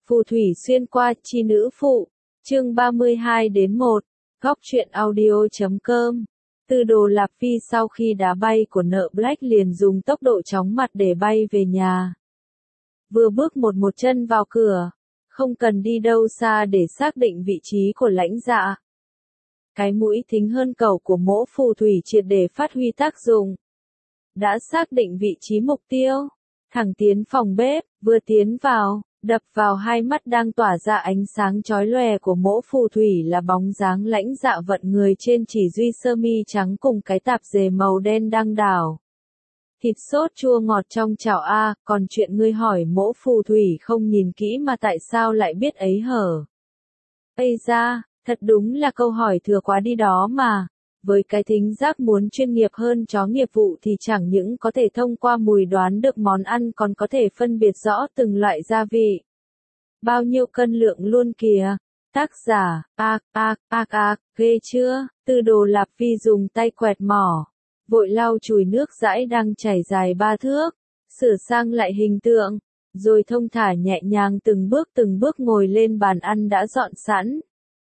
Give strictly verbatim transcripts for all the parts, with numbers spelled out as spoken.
Phù thủy xuyên qua, chi nữ phụ, chương ba mươi hai đến một, góc truyện audio chấm com. Tư Đồ Lạp Phi sau khi đá bay của nợ Black liền dùng tốc độ chóng mặt để bay về nhà. Vừa bước một một chân vào cửa, không cần đi đâu xa để xác định vị trí của lãnh dạ. Cái mũi thính hơn cầu của mỗ phù thủy triệt để phát huy tác dụng. Đã xác định vị trí mục tiêu, thẳng tiến phòng bếp, vừa tiến vào, đập vào hai mắt đang tỏa ra ánh sáng chói lòe của mỗ phù thủy là bóng dáng lãnh dạ vận người trên chỉ duy sơ mi trắng cùng cái tạp dề màu đen đang đảo. Thịt sốt chua ngọt trong chảo a, còn chuyện ngươi hỏi mỗ phù thủy không nhìn kỹ mà tại sao lại biết ấy hở. Ây da, thật đúng là câu hỏi thừa quá đi đó mà. Với cái thính giác muốn chuyên nghiệp hơn chó nghiệp vụ thì chẳng những có thể thông qua mùi đoán được món ăn còn có thể phân biệt rõ từng loại gia vị. Bao nhiêu cân lượng luôn kìa. Tác giả, ác, ác, ác, ác, ghê chưa? Tư Đồ Lạp Phi dùng tay quẹt mỏ, vội lau chùi nước dãi đang chảy dài ba thước, sửa sang lại hình tượng, rồi thông thả nhẹ nhàng từng bước từng bước ngồi lên bàn ăn đã dọn sẵn.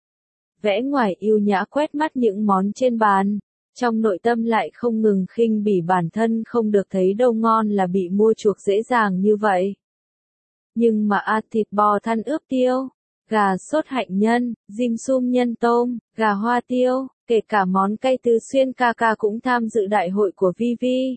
Vẽ ngoài yêu nhã quét mắt những món trên bàn, trong nội tâm lại không ngừng khinh bỉ bản thân không được thấy đâu ngon là bị mua chuộc dễ dàng như vậy. Nhưng mà a thịt bò than ướp tiêu, gà sốt hạnh nhân, dim sum nhân tôm, gà hoa tiêu, kể cả món cay tứ xuyên ca ca cũng tham dự đại hội của Vi Vi.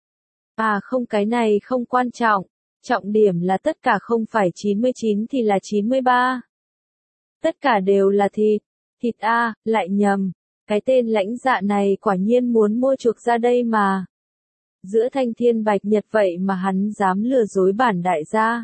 À không, cái này không quan trọng, trọng điểm là tất cả không phải chín mươi chín thì là chín mươi ba. Tất cả đều là thịt. Thịt a, lại nhầm, cái tên lãnh dạ này quả nhiên muốn mua chuộc ra đây mà. Giữa thanh thiên bạch nhật vậy mà hắn dám lừa dối bản đại gia.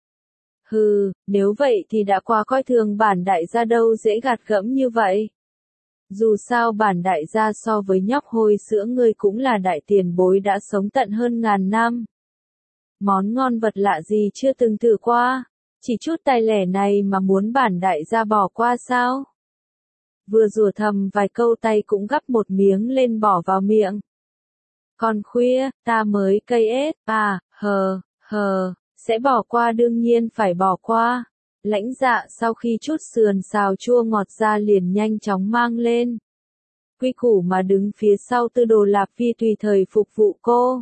Hừ, nếu vậy thì đã quá coi thường bản đại gia đâu dễ gạt gẫm như vậy. Dù sao bản đại gia so với nhóc hôi sữa ngươi cũng là đại tiền bối đã sống tận hơn ngàn năm. Món ngon vật lạ gì chưa từng thử qua, chỉ chút tài lẻ này mà muốn bản đại gia bỏ qua sao? Vừa rủa thầm vài câu tay cũng gắp một miếng lên bỏ vào miệng. Còn khuya, ta mới cây ết, à, hờ, hờ, sẽ bỏ qua đương nhiên phải bỏ qua. Lãnh dạ sau khi chút sườn xào chua ngọt ra liền nhanh chóng mang lên. Quy củ mà đứng phía sau Tư Đồ Lạp Phi tùy thời phục vụ cô.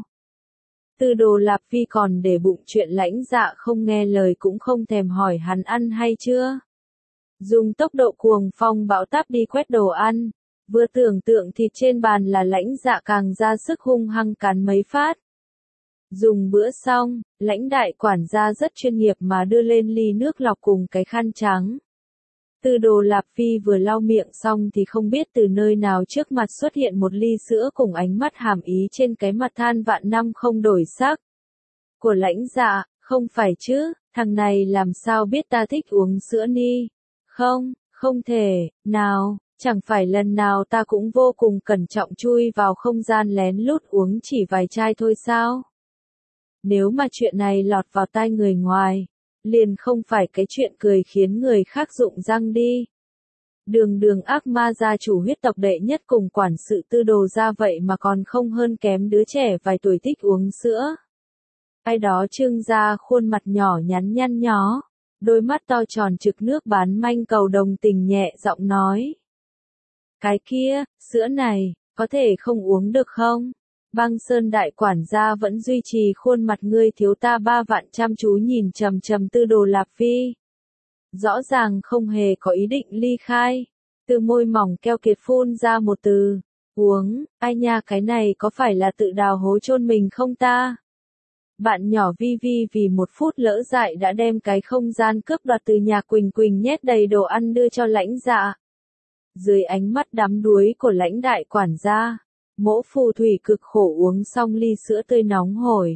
Tư Đồ Lạp Phi còn để bụng chuyện lãnh dạ không nghe lời cũng không thèm hỏi hắn ăn hay chưa. Dùng tốc độ cuồng phong bão táp đi quét đồ ăn, vừa tưởng tượng thịt trên bàn là lãnh dạ càng ra sức hung hăng cắn mấy phát. Dùng bữa xong, lãnh đại quản gia rất chuyên nghiệp mà đưa lên ly nước lọc cùng cái khăn trắng. Tư Đồ Lạp Phi vừa lau miệng xong thì không biết từ nơi nào trước mặt xuất hiện một ly sữa cùng ánh mắt hàm ý trên cái mặt than vạn năm không đổi sắc. Của lãnh dạ, không phải chứ, thằng này làm sao biết ta thích uống sữa ni? Không, không thể, nào, chẳng phải lần nào ta cũng vô cùng cẩn trọng chui vào không gian lén lút uống chỉ vài chai thôi sao? Nếu mà chuyện này lọt vào tai người ngoài, liền không phải cái chuyện cười khiến người khác rụng răng đi. Đường đường ác ma gia chủ huyết tộc đệ nhất cùng quản sự Tư Đồ gia vậy mà còn không hơn kém đứa trẻ vài tuổi thích uống sữa. Ai đó trưng ra khuôn mặt nhỏ nhắn nhăn nhó. Đôi mắt to tròn trực nước bán manh cầu đồng tình nhẹ giọng nói. Cái kia, sữa này, có thể không uống được không? Băng Sơn đại quản gia vẫn duy trì khuôn mặt ngươi thiếu ta ba vạn chăm chú nhìn trầm trầm Tư Đồ Lạp Phi. Rõ ràng không hề có ý định ly khai. Từ môi mỏng keo kiệt phun ra một từ. Uống, ai nha cái này có phải là tự đào hố chôn mình không ta? Bạn nhỏ Vi Vi vì một phút lỡ dại đã đem cái không gian cướp đoạt từ nhà Quỳnh Quỳnh nhét đầy đồ ăn đưa cho lãnh dạ. Dưới ánh mắt đắm đuối của lãnh đại quản gia, mỗ phù thủy cực khổ uống xong ly sữa tươi nóng hổi.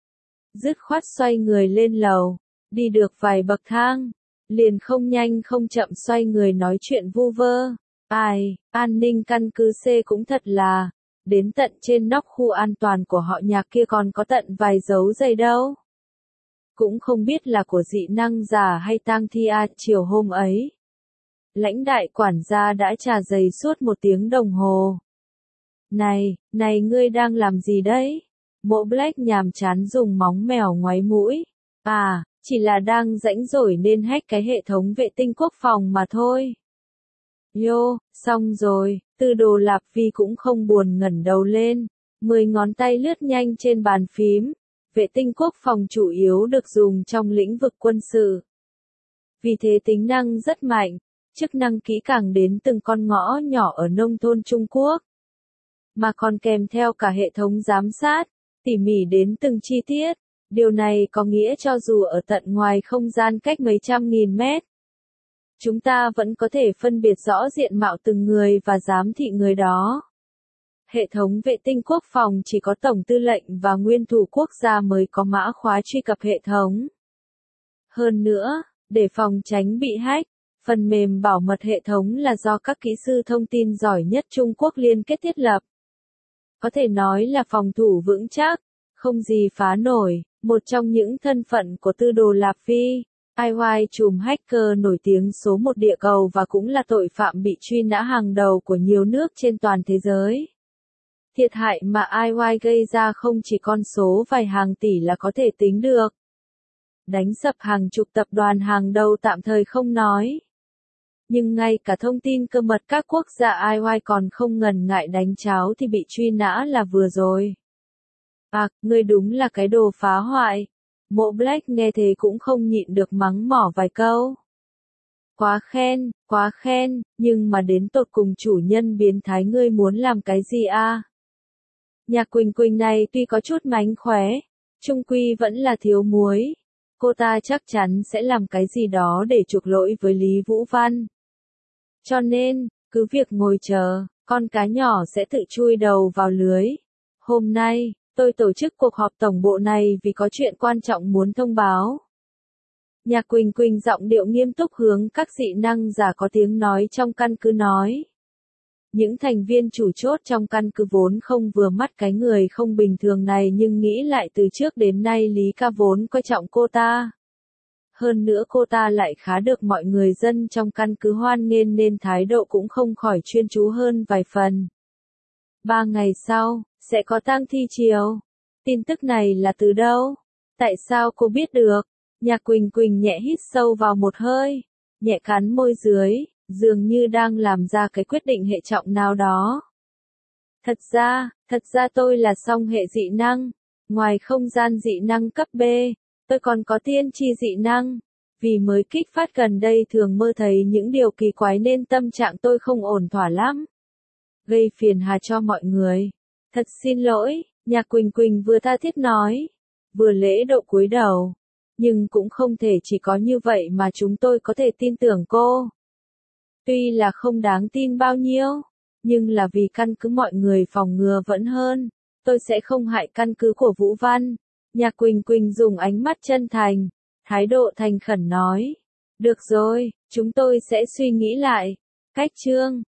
Dứt khoát xoay người lên lầu, đi được vài bậc thang, liền không nhanh không chậm xoay người nói chuyện vu vơ. Ai, an ninh căn cứ C cũng thật là... Đến tận trên nóc khu an toàn của họ nhà kia còn có tận vài dấu giày đâu. Cũng không biết là của dị năng già hay tang thi a chiều hôm ấy. Lãnh đại quản gia đã trà giày suốt một tiếng đồng hồ. Này, này ngươi đang làm gì đấy? Mộ Black nhàm chán dùng móng mèo ngoáy mũi. À, chỉ là đang rãnh rỗi nên hack cái hệ thống vệ tinh quốc phòng mà thôi. Yo, xong rồi, Tư Đồ Lạp Vi cũng không buồn ngẩng đầu lên, mười ngón tay lướt nhanh trên bàn phím. Vệ tinh quốc phòng chủ yếu được dùng trong lĩnh vực quân sự. Vì thế tính năng rất mạnh, chức năng kỹ càng đến từng con ngõ nhỏ ở nông thôn Trung Quốc. Mà còn kèm theo cả hệ thống giám sát, tỉ mỉ đến từng chi tiết. Điều này có nghĩa cho dù ở tận ngoài không gian cách mấy trăm nghìn mét, chúng ta vẫn có thể phân biệt rõ diện mạo từng người và giám thị người đó. Hệ thống vệ tinh quốc phòng chỉ có tổng tư lệnh và nguyên thủ quốc gia mới có mã khóa truy cập hệ thống. Hơn nữa, để phòng tránh bị hack, phần mềm bảo mật hệ thống là do các kỹ sư thông tin giỏi nhất Trung Quốc liên kết thiết lập. Có thể nói là phòng thủ vững chắc, không gì phá nổi. Một trong những thân phận của Tư Đồ Lạp Vi, i i trùm hacker nổi tiếng số một địa cầu và cũng là tội phạm bị truy nã hàng đầu của nhiều nước trên toàn thế giới. Thiệt hại mà i i gây ra không chỉ con số vài hàng tỷ là có thể tính được. Đánh sập hàng chục tập đoàn hàng đầu tạm thời không nói. Nhưng ngay cả thông tin cơ mật các quốc gia i i còn không ngần ngại đánh cháo thì bị truy nã là vừa rồi. À, ngươi đúng là cái đồ phá hoại. Mộ Black nghe thế cũng không nhịn được mắng mỏ vài câu. Quá khen, quá khen, nhưng mà đến tột cùng chủ nhân biến thái ngươi muốn làm cái gì a? Nhạc Quỳnh Quỳnh này tuy có chút mánh khóe, chung quy vẫn là thiếu muối. Cô ta chắc chắn sẽ làm cái gì đó để chuộc lỗi với Lý Vũ Văn. Cho nên, cứ việc ngồi chờ, con cá nhỏ sẽ tự chui đầu vào lưới. Hôm nay, tôi tổ chức cuộc họp tổng bộ này vì có chuyện quan trọng muốn thông báo. Nhạc Quỳnh Quỳnh giọng điệu nghiêm túc hướng các dị năng giả có tiếng nói trong căn cứ nói. Những thành viên chủ chốt trong căn cứ vốn không vừa mắt cái người không bình thường này nhưng nghĩ lại từ trước đến nay Lý Ca vốn coi trọng cô ta. Hơn nữa cô ta lại khá được mọi người dân trong căn cứ hoan nghênh nên thái độ cũng không khỏi chuyên chú hơn vài phần. Ba ngày sau, sẽ có tang thi chiều. Tin tức này là từ đâu? Tại sao cô biết được? Nhạc Quỳnh Quỳnh nhẹ hít sâu vào một hơi, nhẹ cắn môi dưới, dường như đang làm ra cái quyết định hệ trọng nào đó. Thật ra, thật ra tôi là song hệ dị năng. Ngoài không gian dị năng cấp B, tôi còn có tiên tri dị năng. Vì mới kích phát gần đây thường mơ thấy những điều kỳ quái nên tâm trạng tôi không ổn thỏa lắm. Gây phiền hà cho mọi người. Thật xin lỗi, Nhạc Quỳnh Quỳnh vừa tha thiết nói, vừa lễ độ cúi đầu. Nhưng cũng không thể chỉ có như vậy mà chúng tôi có thể tin tưởng cô. Tuy là không đáng tin bao nhiêu, nhưng là vì căn cứ mọi người phòng ngừa vẫn hơn. Tôi sẽ không hại căn cứ của Vũ Văn. Nhạc Quỳnh Quỳnh dùng ánh mắt chân thành, thái độ thành khẩn nói. Được rồi, chúng tôi sẽ suy nghĩ lại. Cách chương